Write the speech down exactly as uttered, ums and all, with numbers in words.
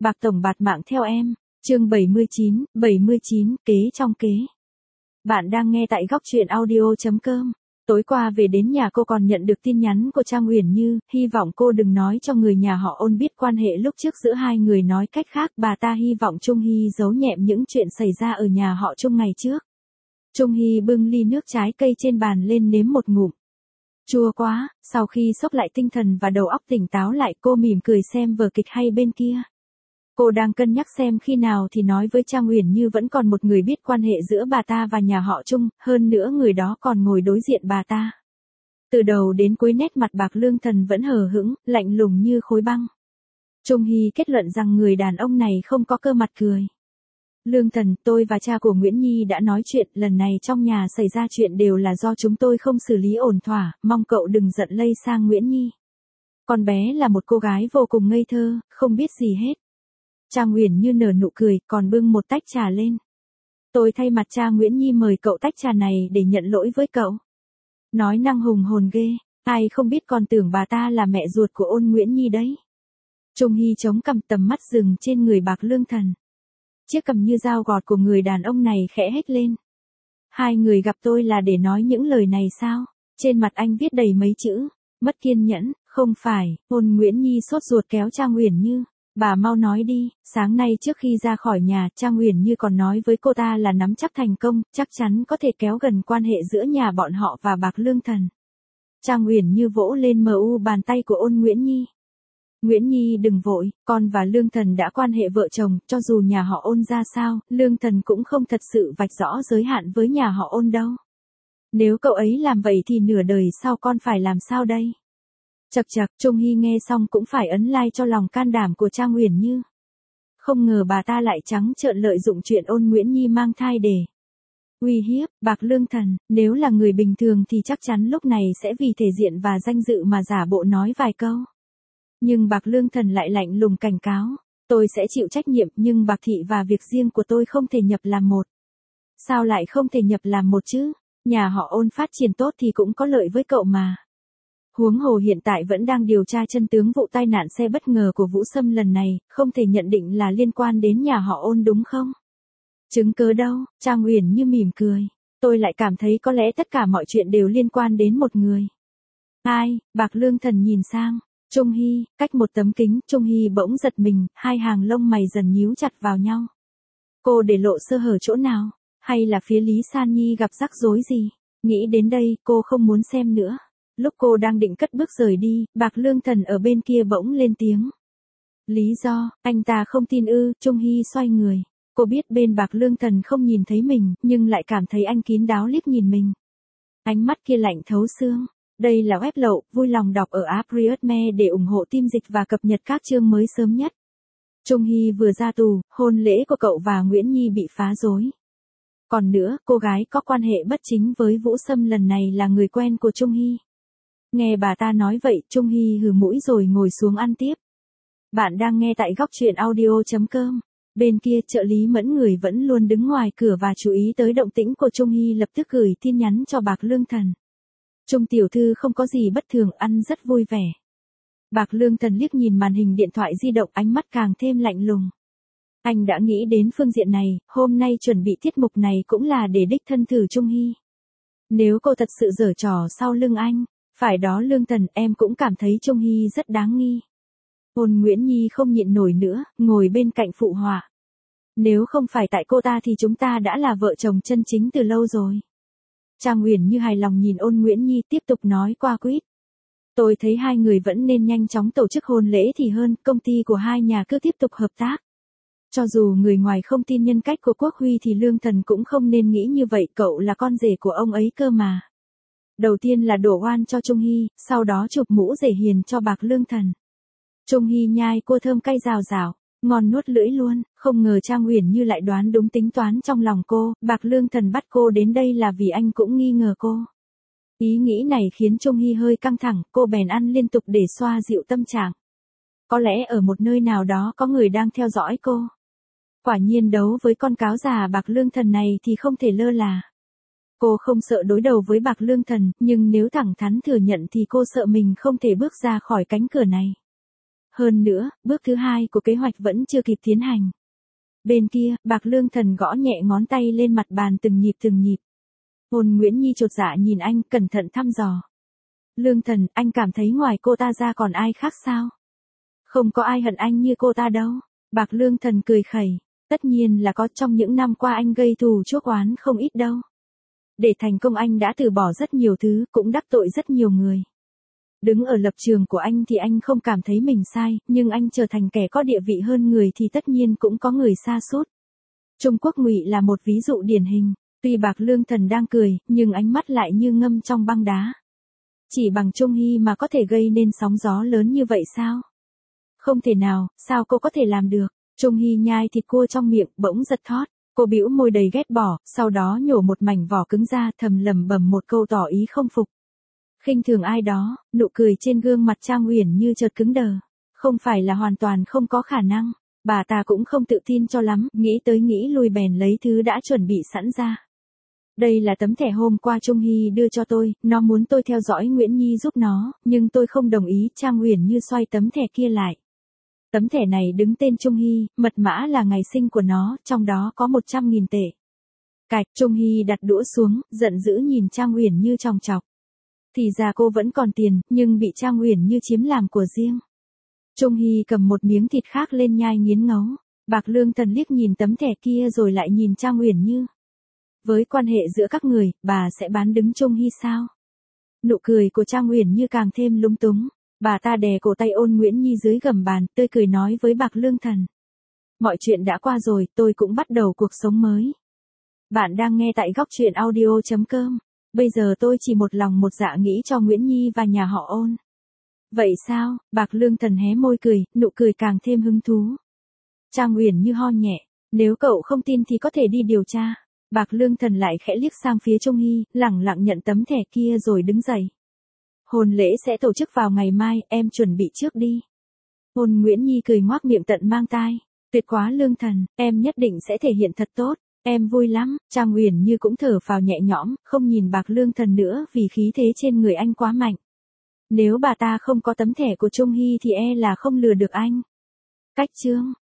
Bạc tổng bạt mạng theo em. Chương bảy mươi chín, bảy mươi chín, kế trong kế. Bạn đang nghe tại góc truyện audio chấm com. Tối qua về đến nhà cô còn nhận được tin nhắn của Trang Uyển Như, hy vọng cô đừng nói cho người nhà họ Ôn biết quan hệ lúc trước giữa hai người, nói cách khác bà ta hy vọng Trung Hy giấu nhẹm những chuyện xảy ra ở nhà họ Trung ngày trước. Trung Hy bưng ly nước trái cây trên bàn lên nếm một ngụm. Chua quá. Sau khi xốc lại tinh thần và đầu óc tỉnh táo lại, cô mỉm cười xem vở kịch hay bên kia. Cô đang cân nhắc xem khi nào thì nói với Trang Uyển Như vẫn còn một người biết quan hệ giữa bà ta và nhà họ Trung, hơn nữa người đó còn ngồi đối diện bà ta. Từ đầu đến cuối nét mặt Bạc Lương Thần vẫn hờ hững, lạnh lùng như khối băng. Trung Hy kết luận rằng người đàn ông này không có cơ mặt cười. Lương Thần, tôi và cha của Nguyễn Nhi đã nói chuyện, lần này trong nhà xảy ra chuyện đều là do chúng tôi không xử lý ổn thỏa, mong cậu đừng giận lây sang Nguyễn Nhi. Con bé là một cô gái vô cùng ngây thơ, không biết gì hết. Trang Uyển Như nở nụ cười, còn bưng một tách trà lên. Tôi thay mặt cha Nguyễn Nhi mời cậu tách trà này để nhận lỗi với cậu. Nói năng hùng hồn ghê, ai không biết còn tưởng bà ta là mẹ ruột của Ôn Nguyễn Nhi đấy. Trung Hy chống cằm, tầm mắt dừng trên người Bạc Lương Thần. Chiếc cằm như dao gọt của người đàn ông này khẽ hét lên. Hai người gặp tôi là để nói những lời này sao? Trên mặt anh viết đầy mấy chữ, mất kiên nhẫn. Không phải. Ôn Nguyễn Nhi sốt ruột kéo Trang Uyển Như. Bà mau nói đi, sáng nay trước khi ra khỏi nhà, Trang Uyển Như còn nói với cô ta là nắm chắc thành công, chắc chắn có thể kéo gần quan hệ giữa nhà bọn họ và Bạc Lương Thần. Trang Uyển Như vỗ lên mờ u bàn tay của Ôn Nguyễn Nhi. Nguyễn Nhi đừng vội, con và Lương Thần đã quan hệ vợ chồng, cho dù nhà họ Ôn ra sao, Lương Thần cũng không thật sự vạch rõ giới hạn với nhà họ Ôn đâu. Nếu cậu ấy làm vậy thì nửa đời sau con phải làm sao đây? Chậc chậc, Trung Hy nghe xong cũng phải ấn like cho lòng can đảm của Trang Uyển Như. Không ngờ bà ta lại trắng trợn lợi dụng chuyện Ôn Nguyễn Nhi mang thai để uy hiếp Bạc Lương Thần. Nếu là người bình thường thì chắc chắn lúc này sẽ vì thể diện và danh dự mà giả bộ nói vài câu. Nhưng Bạc Lương Thần lại lạnh lùng cảnh cáo, tôi sẽ chịu trách nhiệm, nhưng Bạc Thị và việc riêng của tôi không thể nhập làm một. Sao lại không thể nhập làm một chứ? Nhà họ Ôn phát triển tốt thì cũng có lợi với cậu mà. Huống hồ hiện tại vẫn đang điều tra chân tướng vụ tai nạn xe bất ngờ của Vũ Sâm lần này, không thể nhận định là liên quan đến nhà họ Ôn đúng không? Chứng cứ đâu? Trang Uyển Như mỉm cười. Tôi lại cảm thấy có lẽ tất cả mọi chuyện đều liên quan đến một người. Ai? Bạc Lương Thần nhìn sang Trung Hy, cách một tấm kính, Trung Hy bỗng giật mình, hai hàng lông mày dần nhíu chặt vào nhau. Cô để lộ sơ hở chỗ nào? Hay là phía Lý San Nhi gặp rắc rối gì? Nghĩ đến đây, cô không muốn xem nữa. Lúc cô đang định cất bước rời đi, Bạc Lương Thần ở bên kia bỗng lên tiếng. Lý do, anh ta không tin ư? Trung Hy xoay người. Cô biết bên Bạc Lương Thần không nhìn thấy mình, nhưng lại cảm thấy anh kín đáo liếc nhìn mình. Ánh mắt kia lạnh thấu xương. Đây là web lậu, vui lòng đọc ở app Riotme để ủng hộ team dịch và cập nhật các chương mới sớm nhất. Trung Hy vừa ra tù, hôn lễ của cậu và Nguyễn Nhi bị phá rối. Còn nữa, cô gái có quan hệ bất chính với Vũ Sâm lần này là người quen của Trung Hy. Nghe bà ta nói vậy, Trung Hy hừ mũi rồi ngồi xuống ăn tiếp. Bạn đang nghe tại góc truyện audio chấm com. Bên kia trợ lý Mẫn người vẫn luôn đứng ngoài cửa và chú ý tới động tĩnh của Trung Hy, lập tức gửi tin nhắn cho Bạc Lương Thần. Trung tiểu thư không có gì bất thường, ăn rất vui vẻ. Bạc Lương Thần liếc nhìn màn hình điện thoại di động, ánh mắt càng thêm lạnh lùng. Anh đã nghĩ đến phương diện này, hôm nay chuẩn bị tiết mục này cũng là để đích thân thử Trung Hy. Nếu cô thật sự giở trò sau lưng anh, phải đó Lương Thần, em cũng cảm thấy Trung Hy rất đáng nghi. Ôn Nguyễn Nhi không nhịn nổi nữa, ngồi bên cạnh phụ họa. Nếu không phải tại cô ta thì chúng ta đã là vợ chồng chân chính từ lâu rồi. Trang Uyển Như hài lòng nhìn Ôn Nguyễn Nhi, tiếp tục nói qua quýt. Tôi thấy hai người vẫn nên nhanh chóng tổ chức hôn lễ thì hơn, công ty của hai nhà cứ tiếp tục hợp tác. Cho dù người ngoài không tin nhân cách của Quốc Huy thì Lương Thần cũng không nên nghĩ như vậy, cậu là con rể của ông ấy cơ mà. Đầu tiên là đổ oan cho Trung Hy, sau đó chụp mũ rể hiền cho Bạc Lương Thần. Trung Hy nhai cua thơm cay rào rào, ngon nuốt lưỡi luôn, không ngờ Trang Uyển Như lại đoán đúng tính toán trong lòng cô, Bạc Lương Thần bắt cô đến đây là vì anh cũng nghi ngờ cô. Ý nghĩ này khiến Trung Hy hơi căng thẳng, cô bèn ăn liên tục để xoa dịu tâm trạng. Có lẽ ở một nơi nào đó có người đang theo dõi cô. Quả nhiên đấu với con cáo già Bạc Lương Thần này thì không thể lơ là. Cô không sợ đối đầu với Bạc Lương Thần, nhưng nếu thẳng thắn thừa nhận thì cô sợ mình không thể bước ra khỏi cánh cửa này. Hơn nữa, bước thứ hai của kế hoạch vẫn chưa kịp tiến hành. Bên kia, Bạc Lương Thần gõ nhẹ ngón tay lên mặt bàn từng nhịp từng nhịp. Ôn Nguyễn Nhi chột dạ nhìn anh, cẩn thận thăm dò. Lương Thần, anh cảm thấy ngoài cô ta ra còn ai khác sao? Không có ai hận anh như cô ta đâu. Bạc Lương Thần cười khẩy. Tất nhiên là có, trong những năm qua anh gây thù chuốc oán không ít đâu. Để thành công anh đã từ bỏ rất nhiều thứ, cũng đắc tội rất nhiều người. Đứng ở lập trường của anh thì anh không cảm thấy mình sai, nhưng anh trở thành kẻ có địa vị hơn người thì tất nhiên cũng có người sa sút. Trung Quốc Ngụy là một ví dụ điển hình. Tuy Bạc Lương Thần đang cười, nhưng ánh mắt lại như ngâm trong băng đá. Chỉ bằng Trung Hy mà có thể gây nên sóng gió lớn như vậy sao? Không thể nào, sao cô có thể làm được? Trung Hy nhai thịt cua trong miệng, bỗng giật thót. Cô bĩu môi đầy ghét bỏ, sau đó nhổ một mảnh vỏ cứng ra, thầm lẩm bẩm một câu tỏ ý không phục. Khinh thường ai đó, nụ cười trên gương mặt Trang Uyển Như chợt cứng đờ. Không phải là hoàn toàn không có khả năng, bà ta cũng không tự tin cho lắm, nghĩ tới nghĩ lui bèn lấy thứ đã chuẩn bị sẵn ra. Đây là tấm thẻ hôm qua Trung Hy đưa cho tôi, nó muốn tôi theo dõi Nguyễn Nhi giúp nó, nhưng tôi không đồng ý. Trang Uyển Như xoay tấm thẻ kia lại. Tấm thẻ này đứng tên Trung Hy, mật mã là ngày sinh của nó, trong đó có một trăm nghìn tệ. Cạch, Trung Hy đặt đũa xuống, giận dữ nhìn Trang Uyển Như chòng chọc. Thì ra cô vẫn còn tiền, nhưng bị Trang Uyển Như chiếm làm của riêng. Trung Hy cầm một miếng thịt khác lên nhai nghiến ngấu. Bạc Lương Thần liếc nhìn tấm thẻ kia rồi lại nhìn Trang Uyển Như. Với quan hệ giữa các người, bà sẽ bán đứng Trung Hy sao? Nụ cười của Trang Uyển Như càng thêm lúng túng. Bà ta đè cổ tay Ôn Nguyễn Nhi dưới gầm bàn, tươi cười nói với Bạc Lương Thần. Mọi chuyện đã qua rồi, tôi cũng bắt đầu cuộc sống mới. Bạn đang nghe tại góc truyện audio chấm com. Bây giờ tôi chỉ một lòng một dạ nghĩ cho Nguyễn Nhi và nhà họ Ôn. Vậy sao? Bạc Lương Thần hé môi cười, nụ cười càng thêm hứng thú. Trang Uyển Như ho nhẹ. Nếu cậu không tin thì có thể đi điều tra. Bạc Lương Thần lại khẽ liếc sang phía Trung Hy, lẳng lặng nhận tấm thẻ kia rồi đứng dậy. Hôn lễ sẽ tổ chức vào ngày mai, em chuẩn bị trước đi. Ôn Nguyễn Nhi cười ngoác miệng tận mang tai. Tuyệt quá Lương Thần, em nhất định sẽ thể hiện thật tốt. Em vui lắm. Trang Uyển Như cũng thở phào nhẹ nhõm, không nhìn Bạc Lương Thần nữa vì khí thế trên người anh quá mạnh. Nếu bà ta không có tấm thẻ của Trung Hy thì e là không lừa được anh. Cách chương